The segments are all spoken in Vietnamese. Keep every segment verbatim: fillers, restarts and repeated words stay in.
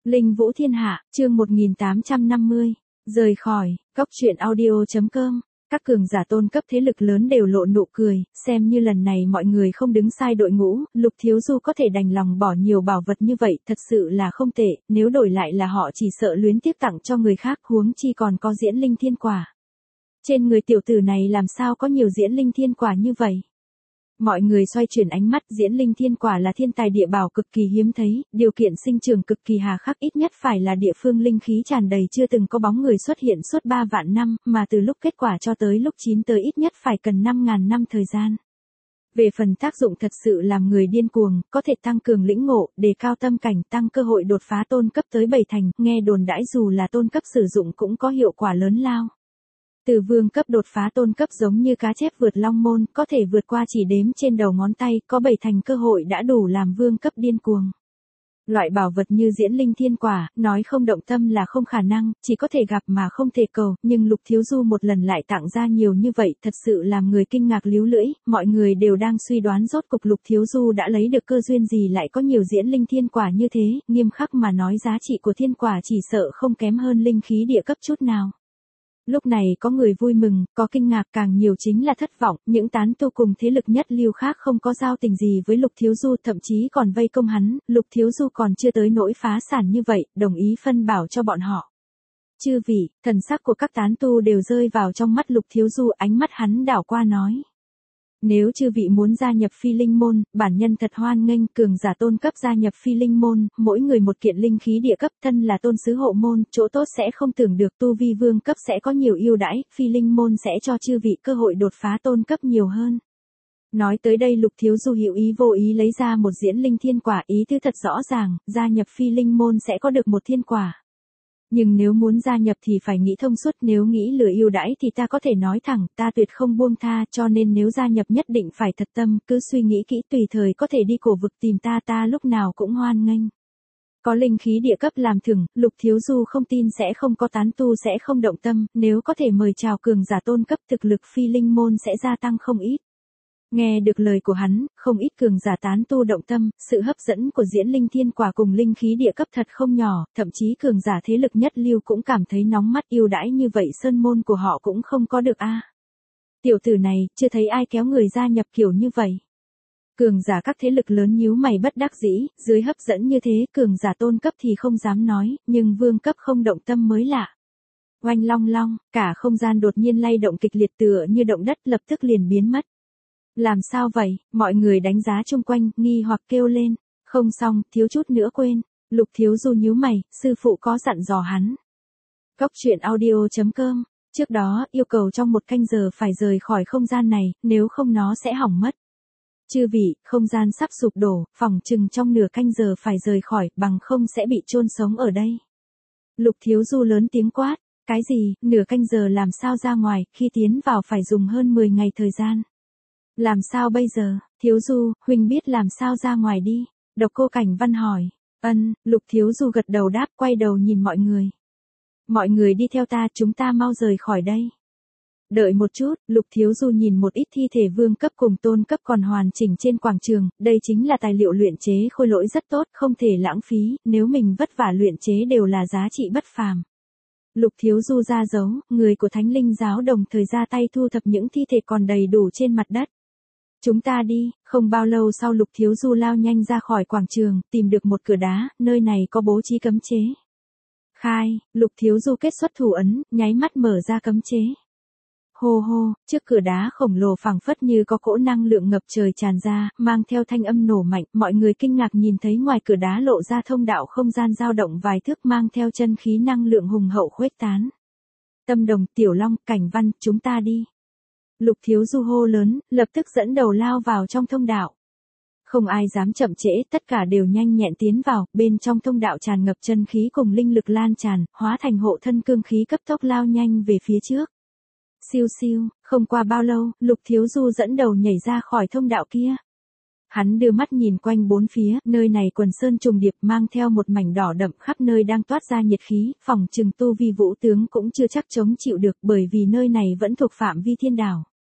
Linh Vũ Thiên Hạ, chương một nghìn tám trăm năm mươi. Rời khỏi, cốc truyện audio.com. Các cường giả tôn cấp thế lực lớn đều lộ nụ cười, xem như lần này mọi người không đứng sai đội ngũ, Lục Thiếu Du có thể đành lòng bỏ nhiều bảo vật như vậy thật sự là không tệ, nếu đổi lại là họ chỉ sợ luyến tiếc tặng cho người khác, huống chi còn có diễn linh thiên quả. Trên người tiểu tử này làm sao có nhiều diễn linh thiên quả như vậy? Mọi người xoay chuyển ánh mắt, diễn linh thiên quả là thiên tài địa bảo cực kỳ hiếm thấy, điều kiện sinh trưởng cực kỳ hà khắc, ít nhất phải là địa phương linh khí tràn đầy chưa từng có bóng người xuất hiện suốt ba vạn năm, mà từ lúc kết quả cho tới lúc chín tới ít nhất phải cần năm ngàn năm thời gian. Về phần tác dụng thật sự làm người điên cuồng, có thể tăng cường lĩnh ngộ, đề cao tâm cảnh, tăng cơ hội đột phá tôn cấp tới bảy thành, nghe đồn đãi dù là tôn cấp sử dụng cũng có hiệu quả lớn lao. Từ vương cấp đột phá tôn cấp giống như cá chép vượt long môn, có thể vượt qua chỉ đếm trên đầu ngón tay, có bảy thành cơ hội đã đủ làm vương cấp điên cuồng. Loại bảo vật như diễn linh thiên quả, nói không động tâm là không khả năng, chỉ có thể gặp mà không thể cầu, nhưng Lục Thiếu Du một lần lại tặng ra nhiều như vậy, thật sự làm người kinh ngạc líu lưỡi, mọi người đều đang suy đoán rốt cục Lục Thiếu Du đã lấy được cơ duyên gì lại có nhiều diễn linh thiên quả như thế, nghiêm khắc mà nói giá trị của thiên quả chỉ sợ không kém hơn linh khí địa cấp chút nào. Lúc này có người vui mừng, có kinh ngạc, càng nhiều chính là thất vọng, những tán tu cùng thế lực nhất lưu khác không có giao tình gì với Lục Thiếu Du, thậm chí còn vây công hắn, Lục Thiếu Du còn chưa tới nỗi phá sản như vậy, đồng ý phân bảo cho bọn họ. Chư vị, thần sắc của các tán tu đều rơi vào trong mắt Lục Thiếu Du, ánh mắt hắn đảo qua nói. Nếu chư vị muốn gia nhập phi linh môn, bản nhân thật hoan nghênh, cường giả tôn cấp gia nhập phi linh môn, mỗi người một kiện linh khí địa cấp, thân là tôn sứ hộ môn, chỗ tốt sẽ không tưởng được, tu vi vương cấp sẽ có nhiều ưu đãi, phi linh môn sẽ cho chư vị cơ hội đột phá tôn cấp nhiều hơn. Nói tới đây Lục Thiếu Du hữu ý vô ý lấy ra một diễn linh thiên quả, ý tư thật rõ ràng, gia nhập phi linh môn sẽ có được một thiên quả. Nhưng nếu muốn gia nhập thì phải nghĩ thông suốt, nếu nghĩ lừa ưu đãi thì ta có thể nói thẳng, ta tuyệt không buông tha, cho nên nếu gia nhập nhất định phải thật tâm, cứ suy nghĩ kỹ, tùy thời có thể đi cổ vực tìm ta, ta lúc nào cũng hoan nghênh. Có linh khí địa cấp làm thưởng, Lục Thiếu Du không tin sẽ không có tán tu sẽ không động tâm, nếu có thể mời chào cường giả tôn cấp, thực lực phi linh môn sẽ gia tăng không ít. Nghe được lời của hắn, không ít cường giả tán tu động tâm, sự hấp dẫn của diễn linh thiên quả cùng linh khí địa cấp thật không nhỏ, thậm chí cường giả thế lực nhất lưu cũng cảm thấy nóng mắt, yêu đãi như vậy sơn môn của họ cũng không có được a. À. Tiểu tử này, chưa thấy ai kéo người gia nhập kiểu như vậy. Cường giả các thế lực lớn nhíu mày bất đắc dĩ, dưới hấp dẫn như thế, cường giả tôn cấp thì không dám nói, nhưng vương cấp không động tâm mới lạ. Oanh long long, cả không gian đột nhiên lay động kịch liệt tựa như động đất, lập tức liền biến mất. Làm sao vậy? Mọi người đánh giá chung quanh, nghi hoặc kêu lên. Không xong, thiếu chút nữa quên. Lục Thiếu Du nhíu mày, sư phụ có dặn dò hắn. Cốc truyện audio.com. Trước đó, yêu cầu trong một canh giờ phải rời khỏi không gian này, nếu không nó sẽ hỏng mất. Chư vị, không gian sắp sụp đổ, phòng chừng trong nửa canh giờ phải rời khỏi, bằng không sẽ bị chôn sống ở đây. Lục Thiếu Du lớn tiếng quát. Cái gì, nửa canh giờ làm sao ra ngoài, khi tiến vào phải dùng hơn mười ngày thời gian. Làm sao bây giờ, Thiếu Du, huynh biết làm sao ra ngoài đi. Độc Cô Cảnh Văn hỏi. Ân, Lục Thiếu Du gật đầu đáp, quay đầu nhìn mọi người. Mọi người đi theo ta, chúng ta mau rời khỏi đây. Đợi một chút, Lục Thiếu Du nhìn một ít thi thể vương cấp cùng tôn cấp còn hoàn chỉnh trên quảng trường, đây chính là tài liệu luyện chế khôi lỗi rất tốt, không thể lãng phí, nếu mình vất vả luyện chế đều là giá trị bất phàm. Lục Thiếu Du ra dấu, người của Thánh Linh giáo đồng thời ra tay thu thập những thi thể còn đầy đủ trên mặt đất. Chúng ta đi, không bao lâu sau Lục Thiếu Du lao nhanh ra khỏi quảng trường, tìm được một cửa đá, nơi này có bố trí cấm chế. Khai, Lục Thiếu Du kết xuất thủ ấn, nháy mắt mở ra cấm chế. Hô hô, trước cửa đá khổng lồ phảng phất như có cỗ năng lượng ngập trời tràn ra, mang theo thanh âm nổ mạnh, mọi người kinh ngạc nhìn thấy ngoài cửa đá lộ ra thông đạo không gian dao động vài thước mang theo chân khí năng lượng hùng hậu khuếch tán. Tâm Đồng, Tiểu Long, Cảnh Văn, chúng ta đi. Lục Thiếu Du hô lớn, lập tức dẫn đầu lao vào trong thông đạo. Không ai dám chậm trễ, tất cả đều nhanh nhẹn tiến vào, bên trong thông đạo tràn ngập chân khí cùng linh lực lan tràn, hóa thành hộ thân cương khí cấp tốc lao nhanh về phía trước. Siêu siêu, không qua bao lâu, Lục Thiếu Du dẫn đầu nhảy ra khỏi thông đạo kia. Hắn đưa mắt nhìn quanh bốn phía, nơi này quần sơn trùng điệp mang theo một mảnh đỏ đậm khắp nơi đang toát ra nhiệt khí, phòng trừng tu vi vũ tướng cũng chưa chắc chống chịu được bởi vì nơi này vẫn thuộc phạm vi thiên đảo.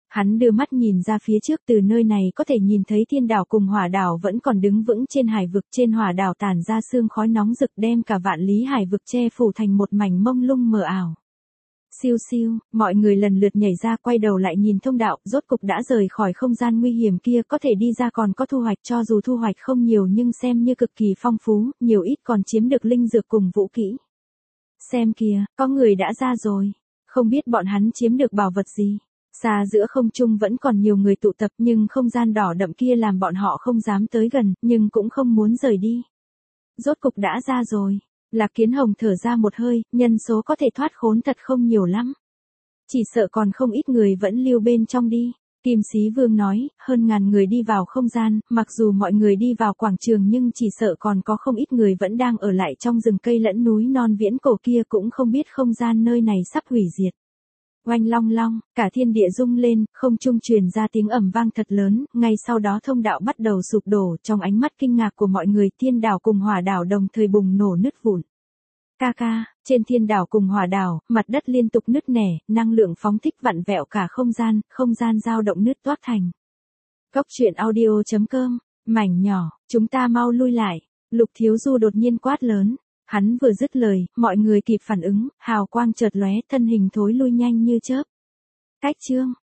Hắn đưa mắt nhìn ra phía trước, từ nơi này có thể nhìn thấy thiên đảo cùng hỏa đảo vẫn còn đứng vững trên hải vực, trên hỏa đảo tản ra sương khói nóng rực đem cả vạn lý hải vực che phủ thành một mảnh mông lung mờ ảo. Siêu siêu, mọi người lần lượt nhảy ra quay đầu lại nhìn thông đạo, rốt cục đã rời khỏi không gian nguy hiểm kia, có thể đi ra còn có thu hoạch, cho dù thu hoạch không nhiều nhưng xem như cực kỳ phong phú, nhiều ít còn chiếm được linh dược cùng vũ kỹ. Xem kìa, có người đã ra rồi, không biết bọn hắn chiếm được bảo vật gì. Xa giữa không trung vẫn còn nhiều người tụ tập nhưng không gian đỏ đậm kia làm bọn họ không dám tới gần, nhưng cũng không muốn rời đi. Rốt cục đã ra rồi. Lạc Kiến Hồng thở ra một hơi, nhân số có thể thoát khốn thật không nhiều lắm. Chỉ sợ còn không ít người vẫn lưu bên trong đi. Kim Sĩ Vương nói, hơn ngàn người đi vào không gian, mặc dù mọi người đi vào quảng trường nhưng chỉ sợ còn có không ít người vẫn đang ở lại trong rừng cây lẫn núi non viễn cổ kia, cũng không biết không gian nơi này sắp hủy diệt. Oanh long long, cả thiên địa rung lên, không trung truyền ra tiếng ầm vang thật lớn, ngay sau đó thông đạo bắt đầu sụp đổ, trong ánh mắt kinh ngạc của mọi người, thiên đảo cùng hỏa đảo đồng thời bùng nổ nứt vụn. Ca ca, trên thiên đảo cùng hỏa đảo, mặt đất liên tục nứt nẻ, năng lượng phóng thích vặn vẹo cả không gian, không gian dao động nứt toác thành. Cốc truyện audio chấm com, mảnh nhỏ, chúng ta mau lui lại. Lục Thiếu Du đột nhiên quát lớn. Hắn vừa dứt lời, mọi người kịp phản ứng, hào quang chợt lóe, thân hình thối lui nhanh như chớp. Cách chương